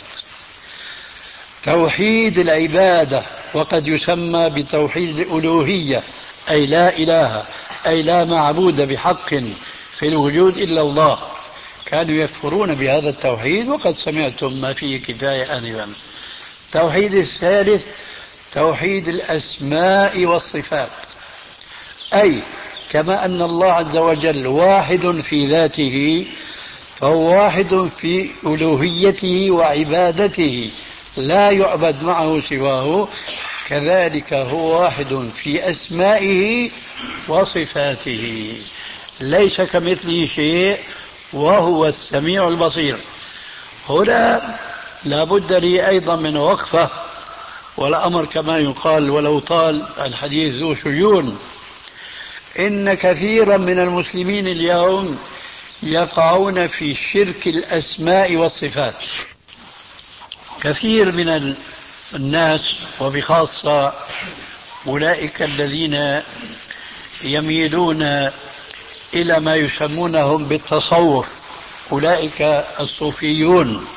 توحيد العبادة، وقد يسمى بتوحيد الألوهية، أي لا إله، أي لا معبود بحق في الوجود إلا الله. كانوا يكفرون بهذا التوحيد وقد سمعتم ما فيه كفاية آنفا. توحيد الثالث توحيد الأسماء والصفات، أي كما أن الله عز وجل واحد في ذاته فهو واحد في ألوهيته وعبادته لا يعبد معه سواه، كذلك هو واحد في أسمائه وصفاته ليس كمثله شيء وهو السميع البصير. هنا لا بد لي أيضا من وقفة، والأمر كما يقال ولو طال الحديث ذو شجون. إن كثيرا من المسلمين اليوم يقعون في شرك الأسماء والصفات. كثير من الناس وبخاصة أولئك الذين يميلون إلى ما يسمونهم بالتصوف، أولئك الصوفيون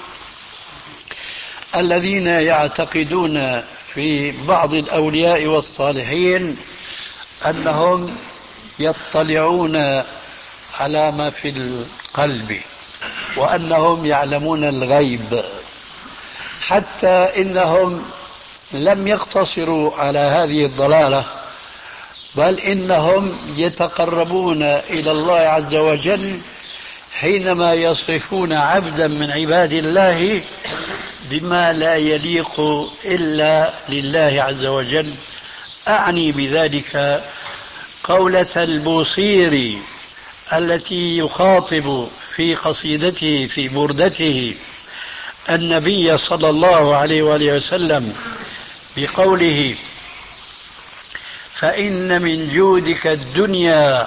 الذين يعتقدون في بعض الأولياء والصالحين أنهم يطلعون على ما في القلب وأنهم يعلمون الغيب، حتى إنهم لم يقتصروا على هذه الضلالة، بل إنهم يتقربون إلى الله عز وجل حينما يصفون عبدا من عباد الله بما لا يليق إلا لله عز وجل. أعني بذلك قولة البوصيري التي يخاطب في قصيدته في بردته النبي صلى الله عليه وآله وسلم بقوله: فإن من جودك الدنيا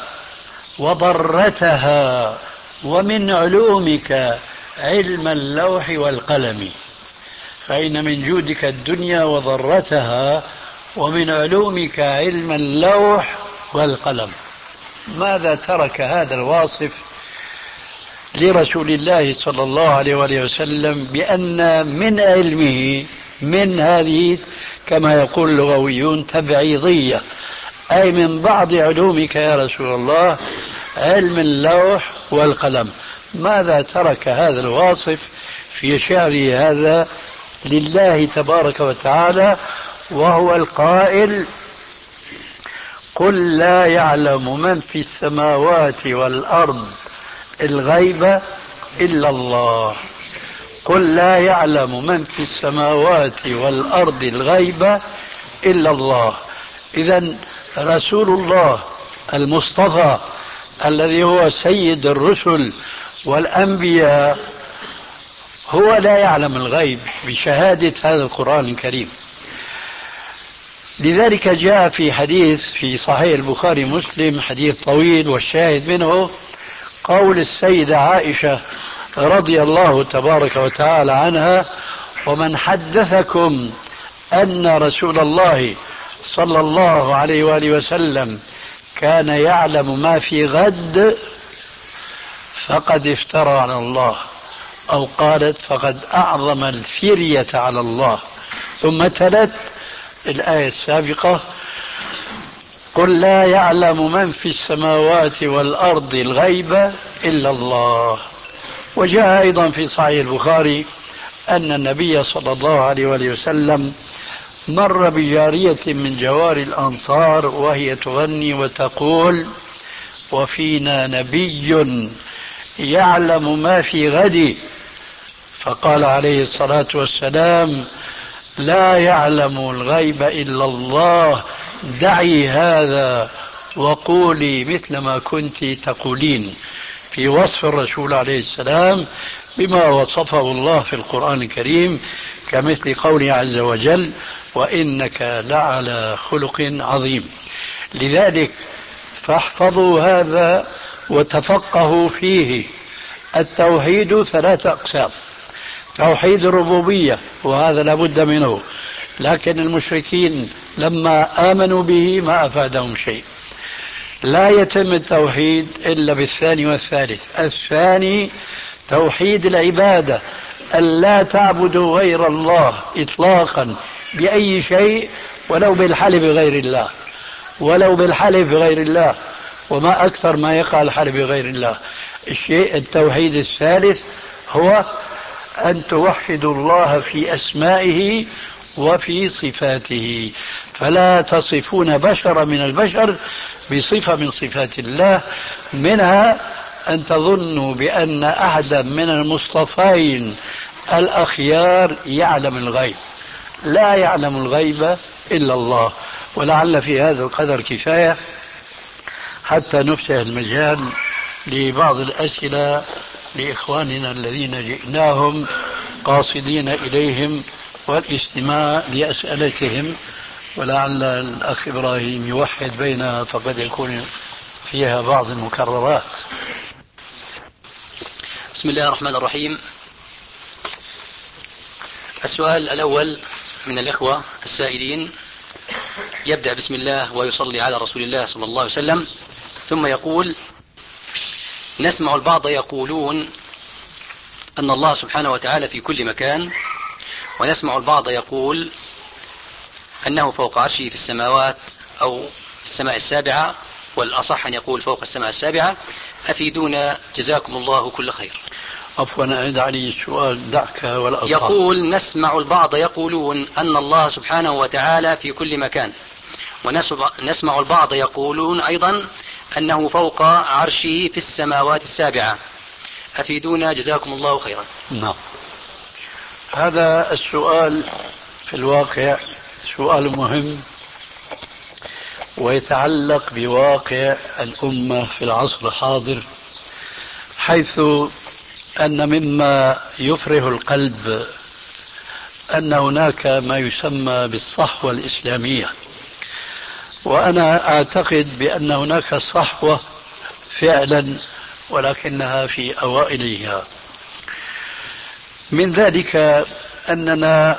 وضرتها ومن علومك علم اللوح والقلم. فإن من جودك الدنيا وضرتها ومن علومك علم اللوح والقلم. ماذا ترك هذا الواصف لرسول الله صلى الله عليه وآله وسلم بأن من علمه، من هذه كما يقول اللغويون تبعيضية، أي من بعض علومك يا رسول الله علم اللوح والقلم. ماذا ترك هذا الواصف في شعره هذا لله تبارك وتعالى وهو القائل: قل لا يعلم من في السماوات والأرض الغيب إلا الله. قل لا يعلم من في السماوات والأرض الغيب إلا الله. إذن رسول الله المصطفى الذي هو سيد الرسل والأنبياء هو لا يعلم الغيب بشهادة هذا القرآن الكريم. لذلك جاء في حديث في صحيح البخاري مسلم، حديث طويل والشاهد منه قول السيدة عائشة رضي الله تبارك وتعالى عنها: ومن حدثكم أن رسول الله صلى الله عليه وآله وسلم كان يعلم ما في غد فقد افترى على الله، أو قالت فقد أعظم الفرية على الله. ثم تلت الآية السابقة: قل لا يعلم من في السماوات والأرض الغيب إلا الله. وجاء أيضا في صحيح البخاري أن النبي صلى الله عليه وآله وسلم مر بجارية من جوار الأنصار وهي تغني وتقول: وفينا نبي يعلم ما في غد. فقال عليه الصلاة والسلام: لا يعلم الغيب إلا الله، دعي هذا وقولي مثل ما كنت تقولين، في وصف الرسول عليه السلام بما وصفه الله في القرآن الكريم، كمثل قوله عز وجل: وإنك لعلى خلق عظيم. لذلك فاحفظوا هذا وتفقهوا فيه. التوحيد 3 أقسام: توحيد الربوبية وهذا لابد منه، لكن المشركين لما آمنوا به ما أفادهم شيء. لا يتم التوحيد إلا بالثاني والثالث. الثاني توحيد العبادة، أن لا تعبدوا غير الله إطلاقا بأي شيء، ولو بالحلف بغير الله، ولو بالحلف بغير الله، وما أكثر ما يقع الحلف بغير الله. التوحيد الثالث هو أن توحدوا الله في أسمائه وفي صفاته، فلا تصفون بشر من البشر بصفة من صفات الله، منها أن تظنوا بأن أحدا من المصطفين الأخيار يعلم الغيب. لا يعلم الغيب إلا الله. ولعل في هذا القدر كفاية حتى نفسح المجال لبعض الأسئلة لإخواننا الذين جئناهم قاصدين إليهم والاستماع لأسئلتهم، ولعل الأخ إبراهيم يوحد بينها فقد يكون فيها بعض المكررات. بسم الله الرحمن الرحيم. السؤال الأول من الإخوة السائلين يبدأ بسم الله ويصلي على رسول الله صلى الله عليه وسلم، ثم يقول: نسمع البعض يقولون أن الله سبحانه وتعالى في كل مكان، ونسمع البعض يقول أنه فوق عرشه في السماوات أو في السماء السابعة، والأصح أن يقول فوق السماء السابعة. أفيدونا جزاكم الله كل خير. عفوا أعد علي السؤال، دعك والأصح. يقول: نسمع البعض يقولون أن الله سبحانه وتعالى في كل مكان، ونسمع البعض يقولون أيضا أنه فوق عرشه في السماوات السابعة. أفيدونا جزاكم الله خيرا. نعم، هذا السؤال في الواقع سؤال مهم ويتعلق بواقع الأمة في العصر الحاضر، حيث أن مما يفرح القلب أن هناك ما يسمى بالصحوة الإسلامية، وأنا أعتقد بأن هناك صحوة فعلا ولكنها في أوائلها. من ذلك أننا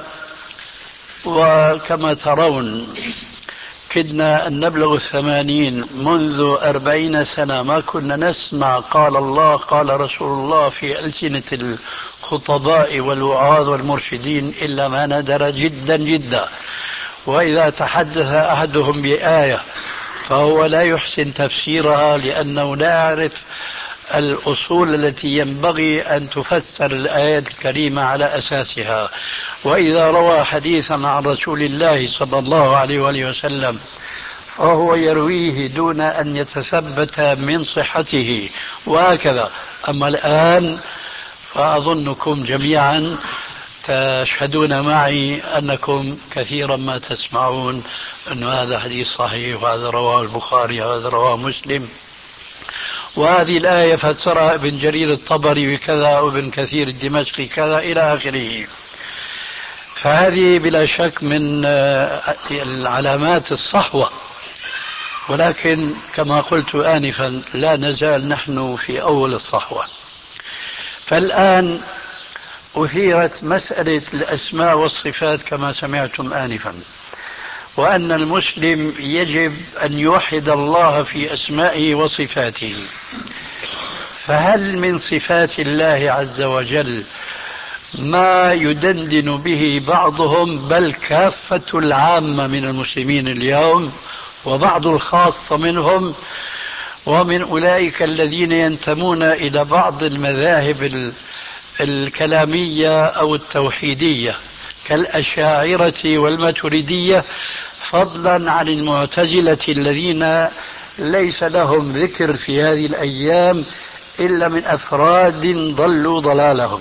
وكما ترون كدنا أن نبلغ 80 منذ 40 سنة ما كنا نسمع قال الله قال رسول الله في ألسنة الخطباء والوعاظ والمرشدين إلا ما ندر جدا جدا. وإذا تحدث أحدهم بآية فهو لا يحسن تفسيرها لأنه لا يعرف الأصول التي ينبغي أن تفسر الآيات الكريمة على أساسها. وإذا روى حديثا عن رسول الله صلى الله عليه وآله وسلم فهو يرويه دون أن يتثبت من صحته، وهكذا. أما الآن فأظنكم جميعا تشهدون معي أنكم كثيرا ما تسمعون أن هذا حديث صحيح، وهذا رواه البخاري، وهذا رواه مسلم، وهذه الآية فسرها ابن جرير الطبري وكذا، وابن كثير الدمشقي كذا إلى آخره. فهذه بلا شك من العلامات الصحوة، ولكن كما قلت آنفا لا نزال نحن في أول الصحوة. فالآن أثيرت مسألة الأسماء والصفات كما سمعتم آنفا، وأن المسلم يجب أن يوحد الله في أسمائه وصفاته. فهل من صفات الله عز وجل ما يدندن به بعضهم بل كافة العامة من المسلمين اليوم، وبعض الخاصة منهم، ومن أولئك الذين ينتمون إلى بعض المذاهب الكلامية أو التوحيدية كالأشاعرة والماتريدية، فضلا عن المعتزلة الذين ليس لهم ذكر في هذه الأيام إلا من أفراد ضلوا ضلالهم.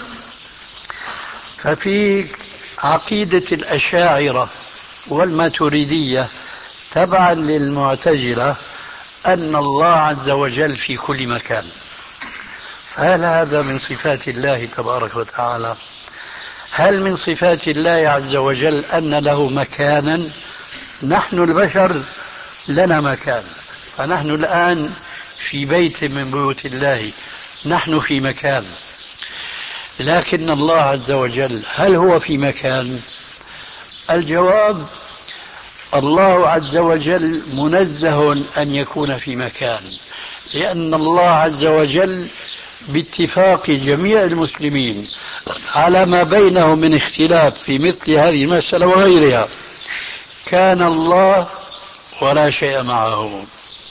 ففي عقيدة الأشاعرة والماتريدية تبعا للمعتزلة أن الله عز وجل في كل مكان. فهل هذا من صفات الله تبارك وتعالى؟ هل من صفات الله عز وجل أن له مكانا؟ نحن البشر لنا مكان، فنحن الآن في بيت من بيوت الله، نحن في مكان، لكن الله عز وجل هل هو في مكان؟ الجواب: الله عز وجل منزه أن يكون في مكان، لأن الله عز وجل باتفاق جميع المسلمين على ما بينهم من اختلاف في مثل هذه المسألة وغيرها كان الله ولا شيء معه،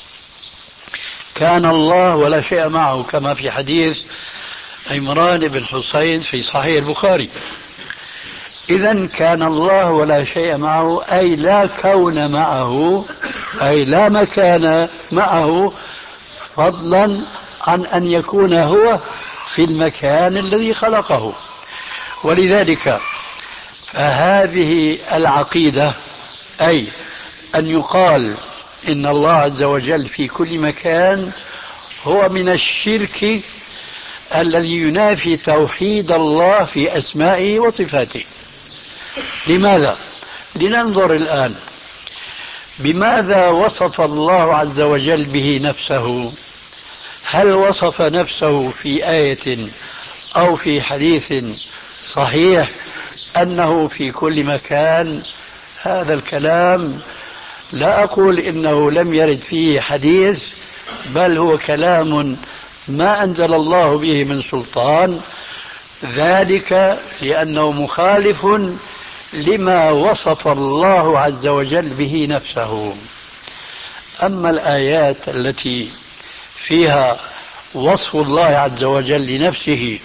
كان الله ولا شيء معه، كما في حديث عمران بن حسين في صحيح البخاري. إذن كان الله ولا شيء معه، أي لا كون معه أي لا مكان معه فضلا عن أن يكون هو في المكان الذي خلقه. ولذلك فهذه العقيدة، أي أن يقال إن الله عز وجل في كل مكان، هو من الشرك الذي ينافي توحيد الله في أسمائه وصفاته. لماذا؟ لننظر الآن بماذا وصف الله عز وجل به نفسه. هل وصف نفسه في آية أو في حديث صحيح أنه في كل مكان؟ هذا الكلام لا أقول إنه لم يرد فيه حديث، بل هو كلام ما أنزل الله به من سلطان، ذلك لأنه مخالف لما وصف الله عز وجل به نفسه. أما الآيات التي فيها وصف الله عز وجل لنفسه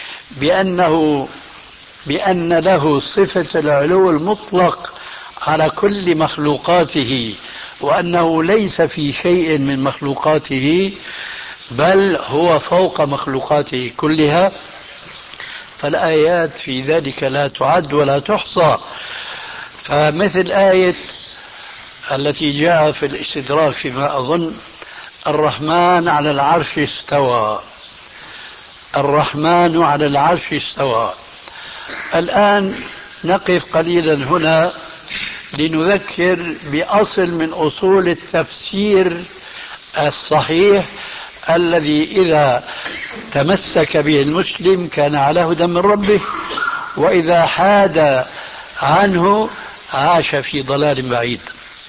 بأن له صفة العلو المطلق على كل مخلوقاته، وأنه ليس في شيء من مخلوقاته بل هو فوق مخلوقاته كلها، فالآيات في ذلك لا تعد ولا تحصى. فمثل آية التي جاء في الاستدراك فيما أظن: الرحمن على العرش استوى، الرحمن على العرش استوى. الآن نقف قليلا هنا لنذكر بأصل من أصول التفسير الصحيح الذي إذا تمسك به المسلم كان على هدى من ربه، وإذا حاد عنه عاش في ضلال بعيد.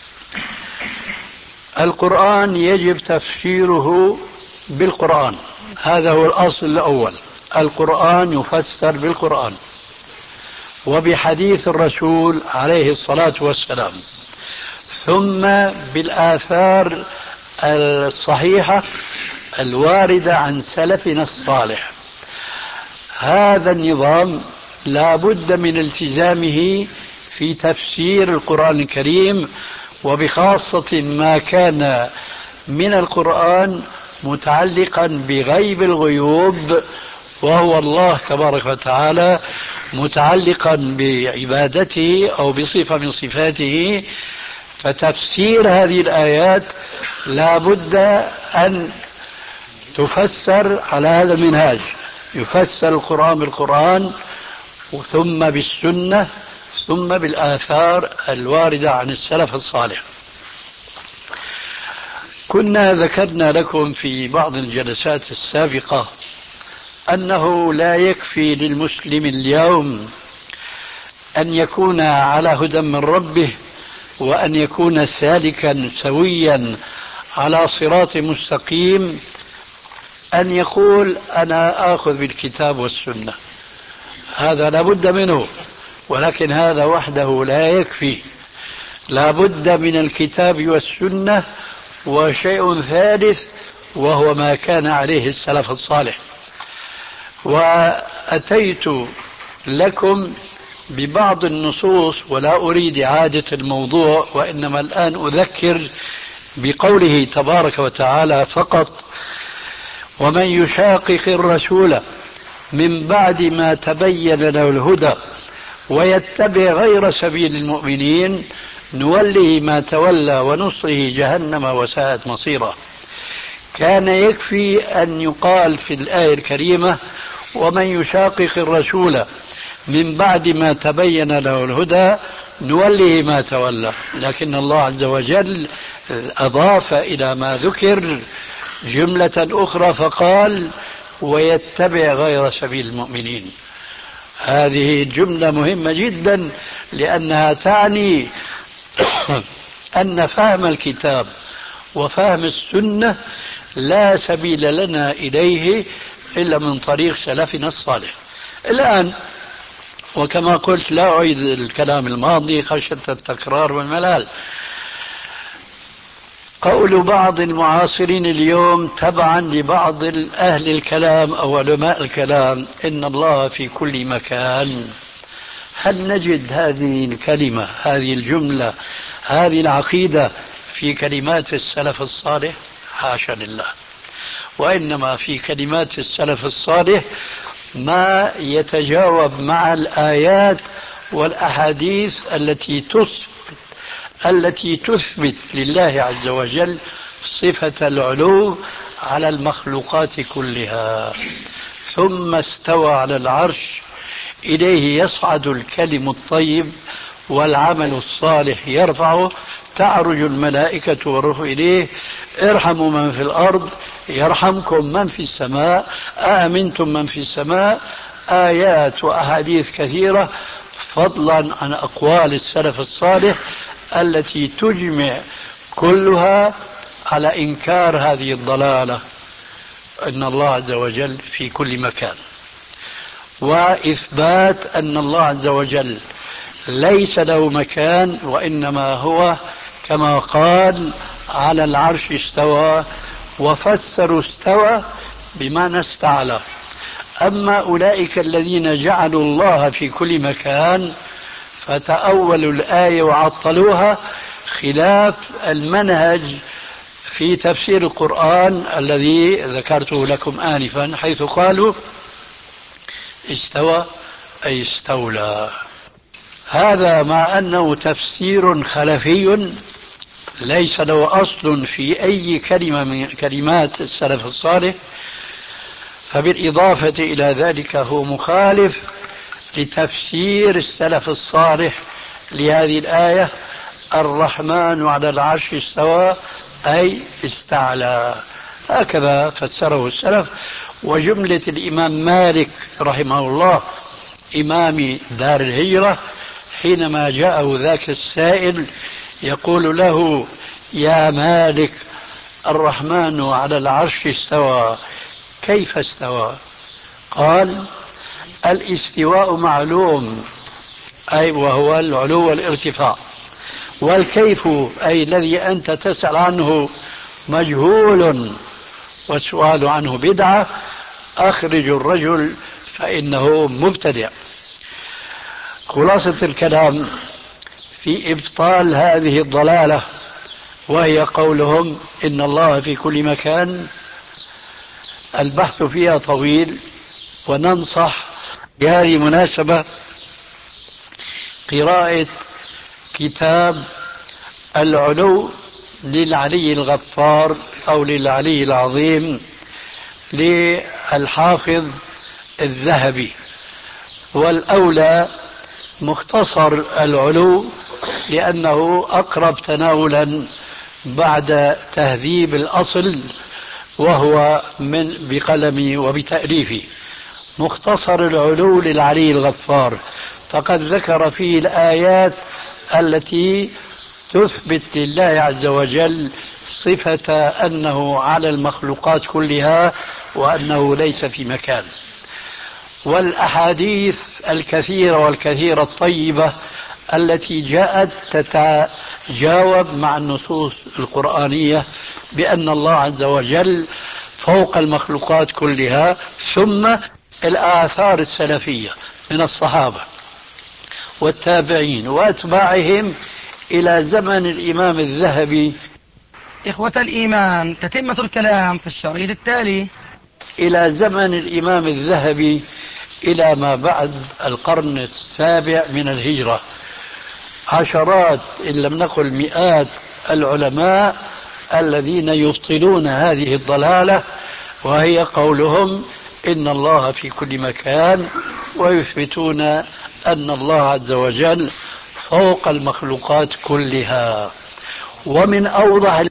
القرآن يجب تفسيره بالقرآن، هذا هو الأصل الأول. القرآن يفسر بالقرآن وبحديث الرسول عليه الصلاة والسلام، ثم بالآثار الصحيحة الواردة عن سلفنا الصالح. هذا النظام لا بد من التزامه في تفسير القرآن الكريم، وبخاصة ما كان من القرآن متعلقا بغيب الغيوب، وهو الله تبارك وتعالى، متعلقا بعبادته أو بصفة من صفاته. فتفسير هذه الآيات لا بد أن تفسر على هذا المنهاج، يفسر القرآن بالقرآن، ثم بالسنة، ثم بالآثار الواردة عن السلف الصالح. كنا ذكرنا لكم في بعض الجلسات السابقة أنه لا يكفي للمسلم اليوم أن يكون على هدى من ربه وأن يكون سالكا سويا على صراط مستقيم أن يقول أنا آخذ بالكتاب والسنة. هذا لا بد منه، ولكن هذا وحده لا يكفي. لا بد من الكتاب والسنة وشيء ثالث، وهو ما كان عليه السلف الصالح. وأتيت لكم ببعض النصوص، ولا أريد إعادة الموضوع، وإنما الآن أذكر بقوله تبارك وتعالى فقط: ومن يشاقق الرسول من بعد ما تبين له الهدى ويتبع غير سبيل المؤمنين نوله ما تولى ونصره جهنم وساءت مصيرا. كان يكفي أن يقال في الآية الكريمة: ومن يشاقق الرسول من بعد ما تبين له الهدى نوله ما تولى، لكن الله عز وجل أضاف إلى ما ذكر جملة أخرى فقال: ويتبع غير سبيل المؤمنين. هذه جملة مهمة جدا، لأنها تعني أن فهم الكتاب وفهم السنة لا سبيل لنا إليه إلا من طريق سلفنا الصالح. الآن وكما قلت لا أعيد الكلام الماضي خشية التكرار والملل، قول بعض المعاصرين اليوم تبعا لبعض أهل الكلام أو علماء الكلام إن الله في كل مكان، هل نجد هذه الكلمة، هذه الجملة، هذه العقيدة في كلمات السلف الصالح؟ حاشا لله، وإنما في كلمات السلف الصالح ما يتجاوب مع الآيات والأحاديث التي تثبت لله عز وجل صفة العلو على المخلوقات كلها. ثم استوى على العرش، إليه يصعد الكلم الطيب والعمل الصالح يرفعه، تعرج الملائكة والروح إليه، ارحموا من في الأرض يرحمكم من في السماء، آمنتم من في السماء. آيات وأحاديث كثيرة، فضلا عن أقوال السلف الصالح التي تجمع كلها على إنكار هذه الضلالة، أن الله عز وجل في كل مكان، وإثبات أن الله عز وجل ليس له مكان، وإنما هو كما قال على العرش استوى، وفسروا استوى بمعنى استعلى. أما أولئك الذين جعلوا الله في كل مكان فتأولوا الآية وعطلوها، خلاف المنهج في تفسير القرآن الذي ذكرته لكم آنفا، حيث قالوا استوى أي استولى. هذا مع أنه تفسير خلفي ليس له أصل في أي كلمة من كلمات السلف الصالح، فبالإضافة إلى ذلك هو مخالف لتفسير السلف الصالح لهذه الآية: الرحمن على العرش استوى أي استعلى. هكذا فسره السلف. وجملة الإمام مالك رحمه الله إمام دار الهجرة، حينما جاءه ذاك السائل يقول له: يا مالك، الرحمن على العرش استوى، كيف استوى؟ قال: الاستواء معلوم، أي وهو العلو والارتفاع، والكيف أي الذي أنت تسأل عنه مجهول، والسؤال عنه بدعة، أخرج الرجل فإنه مبتدع. خلاصة الكلام في إبطال هذه الضلالة، وهي قولهم إن الله في كل مكان، البحث فيها طويل، وننصح بهذه المناسبة قراءة كتاب العلو للعلي الغفار أو للعلي العظيم للحافظ الذهبي، والأولى مختصر العلو لأنه أقرب تناولا بعد تهذيب الأصل، وهو بقلمي وبتأليفي. مختصر العلو للعلي الغفار فقد ذكر فيه الآيات التي تثبت لله عز وجل صفة أنه على المخلوقات كلها وأنه ليس في مكان، والأحاديث الكثيرة الطيبة التي جاءت تتجاوب مع النصوص القرآنية بأن الله عز وجل فوق المخلوقات كلها. ثم الآثار السلفية من الصحابة والتابعين وأتباعهم إلى زمن الإمام الذهبي. إخوة الإيمان، تتمة الكلام في الشريط التالي. إلى زمن الإمام الذهبي إلى ما بعد القرن السابع من الهجرة، عشرات إن لم نقل مئات العلماء الذين يبطلون هذه الضلالة، وهي قولهم إن الله في كل مكان، ويثبتون أن الله عز وجل فوق المخلوقات كلها. ومن أوضح